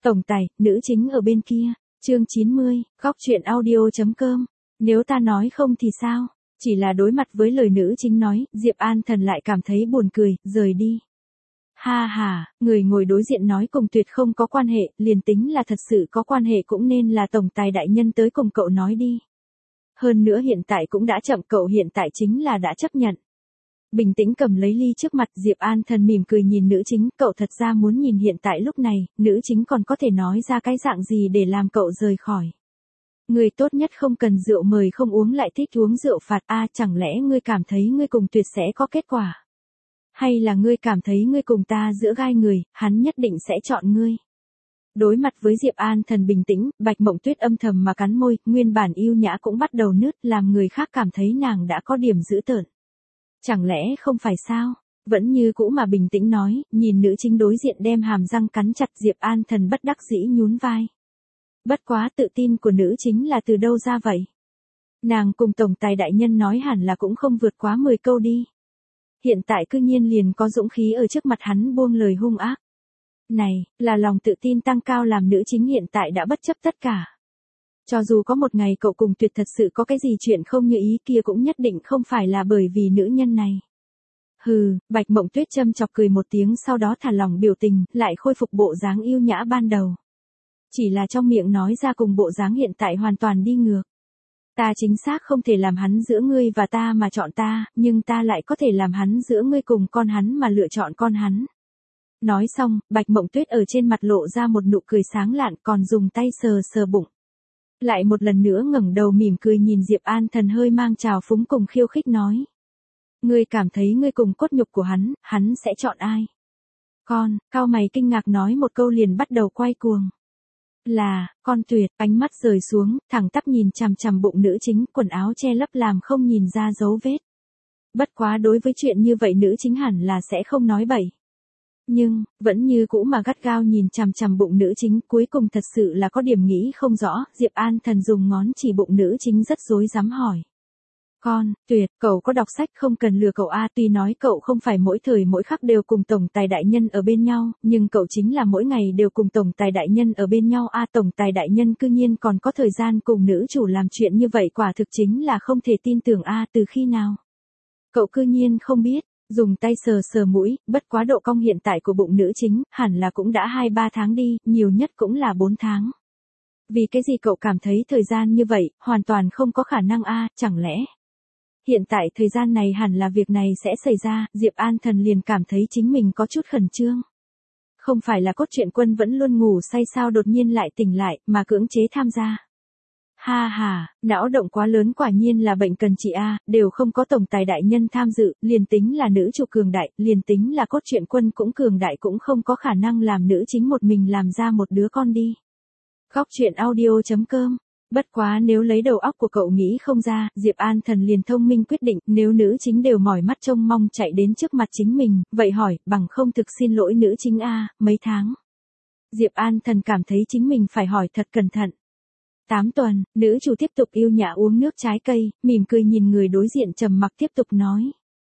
Tổng tài, nữ chính ở bên kia. Chương 90, góc truyện audio.com. Nếu ta nói không thì sao? Chỉ là đối mặt với lời nữ chính nói, Diệp An Thần lại cảm thấy buồn cười, rời đi. Ha ha, người ngồi đối diện nói cùng Tuyệt không có quan hệ, liền tính là thật sự có quan hệ cũng nên là tổng tài đại nhân tới cùng cậu nói đi. Hơn nữa hiện tại cũng đã chậm, cậu hiện tại chính là đã chấp nhận. Bình tĩnh cầm lấy ly trước mặt, Diệp An Thần mỉm cười nhìn nữ chính, cậu thật ra muốn nhìn hiện tại lúc này, nữ chính còn có thể nói ra cái dạng gì để làm cậu rời khỏi. Người tốt nhất không cần rượu mời không uống lại thích uống rượu phạt, chẳng lẽ ngươi cảm thấy ngươi cùng Tuyệt sẽ có kết quả? Hay là ngươi cảm thấy ngươi cùng ta giữa gai người, hắn nhất định sẽ chọn ngươi? Đối mặt với Diệp An Thần bình tĩnh, Bạch Mộng Tuyết âm thầm mà cắn môi, nguyên bản yêu nhã cũng bắt đầu nứt, làm người khác cảm thấy nàng đã có điểm dữ tợn. Chẳng lẽ không phải sao? Vẫn như cũ mà bình tĩnh nói, nhìn nữ chính đối diện đem hàm răng cắn chặt, Diệp An Thần bất đắc dĩ nhún vai. Bất quá tự tin của nữ chính là từ đâu ra vậy? Nàng cùng tổng tài đại nhân nói hẳn là cũng không vượt quá 10 câu đi. Hiện tại cư nhiên liền có dũng khí ở trước mặt hắn buông lời hung ác. Này, là lòng tự tin tăng cao làm nữ chính hiện tại đã bất chấp tất cả. Cho dù có một ngày cậu cùng Tuyệt thật sự có cái gì chuyện không như ý kia cũng nhất định không phải là bởi vì nữ nhân này. Hừ, Bạch Mộng Tuyết châm chọc cười một tiếng, sau đó thả lỏng biểu tình, lại khôi phục bộ dáng yêu nhã ban đầu. Chỉ là trong miệng nói ra cùng bộ dáng hiện tại hoàn toàn đi ngược. Ta chính xác không thể làm hắn giữa ngươi và ta mà chọn ta, nhưng ta lại có thể làm hắn giữa ngươi cùng con hắn mà lựa chọn con hắn. Nói xong, Bạch Mộng Tuyết ở trên mặt lộ ra một nụ cười sáng lạn, còn dùng tay sờ sờ bụng. Lại một lần nữa ngẩng đầu mỉm cười nhìn Diệp An Thần, hơi mang trào phúng cùng khiêu khích nói. Ngươi cảm thấy ngươi cùng cốt nhục của hắn sẽ chọn ai? Con, cao mày kinh ngạc nói một câu liền bắt đầu quay cuồng. Là, con Tuyệt, ánh mắt rời xuống, thẳng tắp nhìn chằm chằm bụng nữ chính, quần áo che lấp làm không nhìn ra dấu vết. Bất quá đối với chuyện như vậy nữ chính hẳn là sẽ không nói bậy. Nhưng, vẫn như cũ mà gắt gao nhìn chằm chằm bụng nữ chính, cuối cùng thật sự là có điểm nghĩ không rõ, Diệp An Thần dùng ngón chỉ bụng nữ chính rất rối rắm hỏi. Con, Tuyệt, cậu có đọc sách không cần lừa cậu tuy nói cậu không phải mỗi thời mỗi khắc đều cùng tổng tài đại nhân ở bên nhau, nhưng cậu chính là mỗi ngày đều cùng tổng tài đại nhân ở bên nhau tổng tài đại nhân cư nhiên còn có thời gian cùng nữ chủ làm chuyện như vậy, quả thực chính là không thể tin tưởng từ khi nào. Cậu cư nhiên không biết. Dùng tay sờ sờ mũi, bất quá độ cong hiện tại của bụng nữ chính, hẳn là cũng đã 2-3 tháng đi, nhiều nhất cũng là 4 tháng. Vì cái gì cậu cảm thấy thời gian như vậy, hoàn toàn không có khả năng chẳng lẽ? Hiện tại thời gian này hẳn là việc này sẽ xảy ra, Diệp An Thần liền cảm thấy chính mình có chút khẩn trương. Không phải là cốt truyện quân vẫn luôn ngủ say sao đột nhiên lại tỉnh lại, mà cưỡng chế tham gia. Ha ha, não động quá lớn quả nhiên là bệnh cần trị đều không có tổng tài đại nhân tham dự, liền tính là nữ chủ cường đại, liền tính là cốt truyện quân cũng cường đại cũng không có khả năng làm nữ chính một mình làm ra một đứa con đi. Góc truyện audio.com. Bất quá nếu lấy đầu óc của cậu nghĩ không ra, Diệp An Thần liền thông minh quyết định, nếu nữ chính đều mỏi mắt trông mong chạy đến trước mặt chính mình, vậy hỏi, bằng không thực xin lỗi nữ chính mấy tháng. Diệp An Thần cảm thấy chính mình phải hỏi thật cẩn thận. 8 tuần, nữ chủ tiếp tục yêu nhã uống nước trái cây, mỉm cười nhìn người đối diện trầm mặc tiếp tục nói.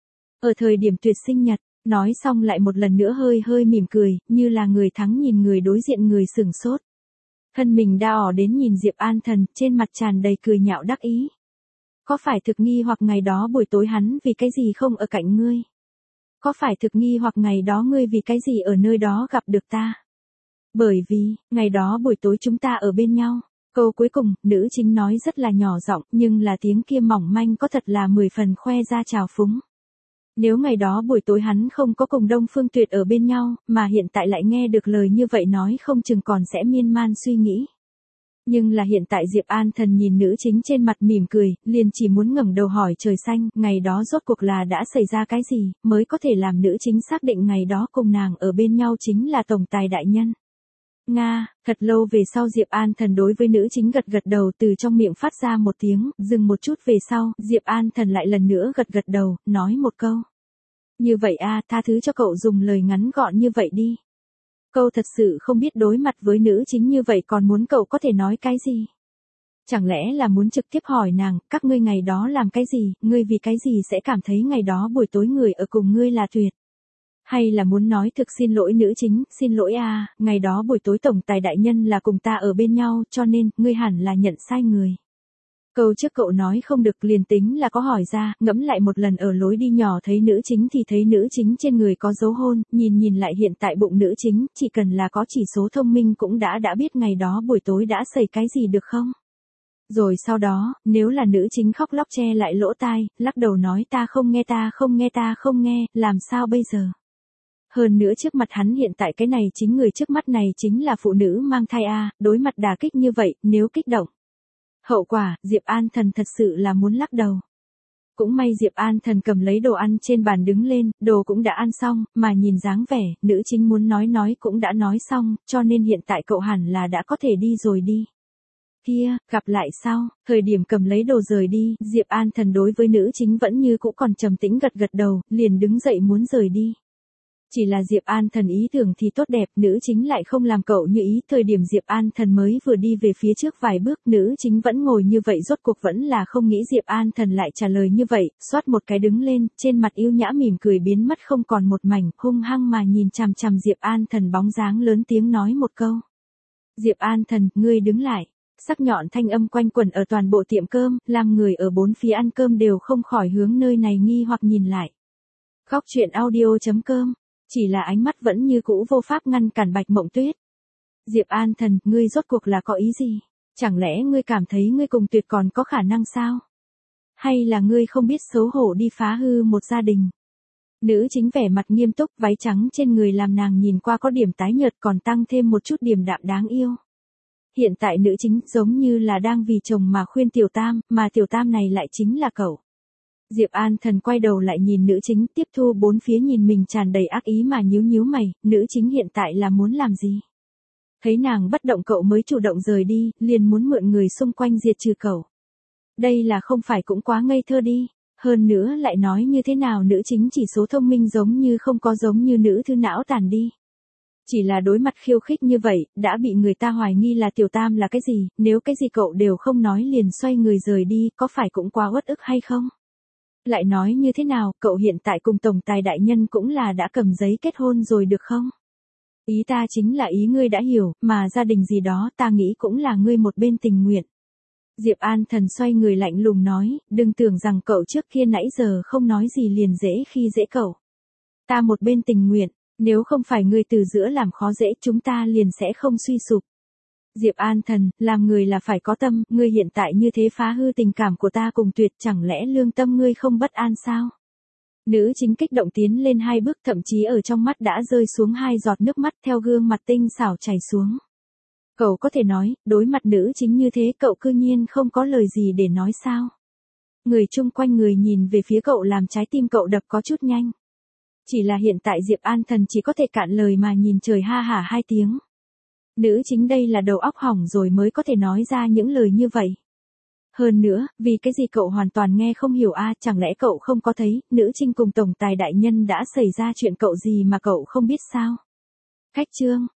Ở thời điểm Tuyệt sinh nhật, nói xong lại một lần nữa hơi hơi mỉm cười, như là người thắng nhìn người đối diện người sửng sốt. Thân mình đa ỏ đến nhìn Diệp An Thần, trên mặt tràn đầy cười nhạo đắc ý. Có phải thực nghi hoặc ngày đó buổi tối hắn vì cái gì không ở cạnh ngươi? Có phải thực nghi hoặc ngày đó ngươi vì cái gì ở nơi đó gặp được ta? Bởi vì, ngày đó buổi tối chúng ta ở bên nhau. Câu cuối cùng, nữ chính nói rất là nhỏ giọng, nhưng là tiếng kia mỏng manh có thật là 10 phần khoe ra trào phúng. Nếu ngày đó buổi tối hắn không có cùng Đông Phương Tuyệt ở bên nhau, mà hiện tại lại nghe được lời như vậy nói không chừng còn sẽ miên man suy nghĩ. Nhưng là hiện tại Diệp An Thần nhìn nữ chính trên mặt mỉm cười, liền chỉ muốn ngẩng đầu hỏi trời xanh, ngày đó rốt cuộc là đã xảy ra cái gì, mới có thể làm nữ chính xác định ngày đó cùng nàng ở bên nhau chính là tổng tài đại nhân. Nga, thật lâu về sau Diệp An Thần đối với nữ chính gật gật đầu, từ trong miệng phát ra một tiếng, dừng một chút về sau, Diệp An Thần lại lần nữa gật gật đầu, nói một câu. Như vậy tha thứ cho cậu dùng lời ngắn gọn như vậy đi. Câu thật sự không biết đối mặt với nữ chính như vậy còn muốn cậu có thể nói cái gì. Chẳng lẽ là muốn trực tiếp hỏi nàng, các ngươi ngày đó làm cái gì, ngươi vì cái gì sẽ cảm thấy ngày đó buổi tối người ở cùng ngươi là Tuyệt. Hay là muốn nói thực xin lỗi nữ chính, xin lỗi à, ngày đó buổi tối tổng tài đại nhân là cùng ta ở bên nhau, cho nên, ngươi hẳn là nhận sai người. Câu trước cậu nói không được liền tính là có hỏi ra, ngẫm lại một lần ở lối đi nhỏ thấy nữ chính thì thấy nữ chính trên người có dấu hôn, nhìn lại hiện tại bụng nữ chính, chỉ cần là có chỉ số thông minh cũng đã biết ngày đó buổi tối đã xảy cái gì được không? Rồi sau đó, nếu là nữ chính khóc lóc che lại lỗ tai, lắc đầu nói ta không nghe ta không nghe ta không nghe, làm sao bây giờ? Hơn nữa trước mặt hắn hiện tại cái này chính người trước mắt này chính là phụ nữ mang thai a, đối mặt đả kích như vậy, nếu kích động. Hậu quả, Diệp An Thần thật sự là muốn lắc đầu. Cũng may Diệp An Thần cầm lấy đồ ăn trên bàn đứng lên, đồ cũng đã ăn xong, mà nhìn dáng vẻ, nữ chính muốn nói cũng đã nói xong, cho nên hiện tại cậu hẳn là đã có thể đi rồi đi. Kia, gặp lại sau, thời điểm cầm lấy đồ rời đi, Diệp An Thần đối với nữ chính vẫn như cũ còn trầm tĩnh gật đầu, liền đứng dậy muốn rời đi. Chỉ là Diệp An Thần ý tưởng thì tốt đẹp, nữ chính lại không làm cậu như ý, thời điểm Diệp An Thần mới vừa đi về phía trước vài bước, nữ chính vẫn ngồi như vậy rốt cuộc vẫn là không nghĩ Diệp An Thần lại trả lời như vậy, xoát một cái đứng lên, trên mặt yêu nhã mỉm cười biến mất không còn một mảnh, hung hăng mà nhìn chằm chằm Diệp An Thần bóng dáng lớn tiếng nói một câu. Diệp An Thần, ngươi đứng lại. Sắc nhọn thanh âm quanh quẩn ở toàn bộ tiệm cơm, làm người ở bốn phía ăn cơm đều không khỏi hướng nơi này nghi hoặc nhìn lại. Góc chuyện audio.com, chỉ là ánh mắt vẫn như cũ vô pháp ngăn cản Bạch Mộng Tuyết. Diệp An Thần, ngươi rốt cuộc là có ý gì? Chẳng lẽ ngươi cảm thấy ngươi cùng Tuyệt còn có khả năng sao? Hay là ngươi không biết xấu hổ đi phá hư một gia đình? Nữ chính vẻ mặt nghiêm túc, váy trắng trên người làm nàng nhìn qua có điểm tái nhợt còn tăng thêm một chút điềm đạm đáng yêu. Hiện tại nữ chính giống như là đang vì chồng mà khuyên Tiểu Tam, mà Tiểu Tam này lại chính là cậu. Diệp An Thần quay đầu lại nhìn nữ chính, tiếp thu bốn phía nhìn mình tràn đầy ác ý mà nhíu mày, nữ chính hiện tại là muốn làm gì? Thấy nàng bất động cậu mới chủ động rời đi, liền muốn mượn người xung quanh diệt trừ cậu. Đây là không phải cũng quá ngây thơ đi, hơn nữa lại nói như thế nào nữ chính chỉ số thông minh giống như không có giống như nữ thư não tàn đi. Chỉ là đối mặt khiêu khích như vậy, đã bị người ta hoài nghi là Tiểu Tam là cái gì, nếu cái gì cậu đều không nói liền xoay người rời đi, có phải cũng quá uất ức hay không? Lại nói như thế nào, cậu hiện tại cùng tổng tài đại nhân cũng là đã cầm giấy kết hôn rồi được không? Ý ta chính là ý ngươi đã hiểu, mà gia đình gì đó ta nghĩ cũng là ngươi một bên tình nguyện. Diệp An Thần xoay người lạnh lùng nói, đừng tưởng rằng cậu trước kia nãy giờ không nói gì liền dễ khi dễ cậu. Ta một bên tình nguyện. Nếu không phải ngươi từ giữa làm khó dễ chúng ta liền sẽ không suy sụp. Diệp An Thần, làm người là phải có tâm, ngươi hiện tại như thế phá hư tình cảm của ta cùng Tuyệt chẳng lẽ lương tâm ngươi không bất an sao? Nữ chính kích động tiến lên hai bước thậm chí ở trong mắt đã rơi xuống hai giọt nước mắt theo gương mặt tinh xảo chảy xuống. Cậu có thể nói, đối mặt nữ chính như thế cậu cư nhiên không có lời gì để nói sao? Người chung quanh người nhìn về phía cậu làm trái tim cậu đập có chút nhanh. Chỉ là hiện tại Diệp An Thần chỉ có thể cạn lời mà nhìn trời ha hả hai tiếng. Nữ chính đây là đầu óc hỏng rồi mới có thể nói ra những lời như vậy. Hơn nữa, vì cái gì cậu hoàn toàn nghe không hiểu a, chẳng lẽ cậu không có thấy, nữ chính cùng tổng tài đại nhân đã xảy ra chuyện cậu gì mà cậu không biết sao? Cách chương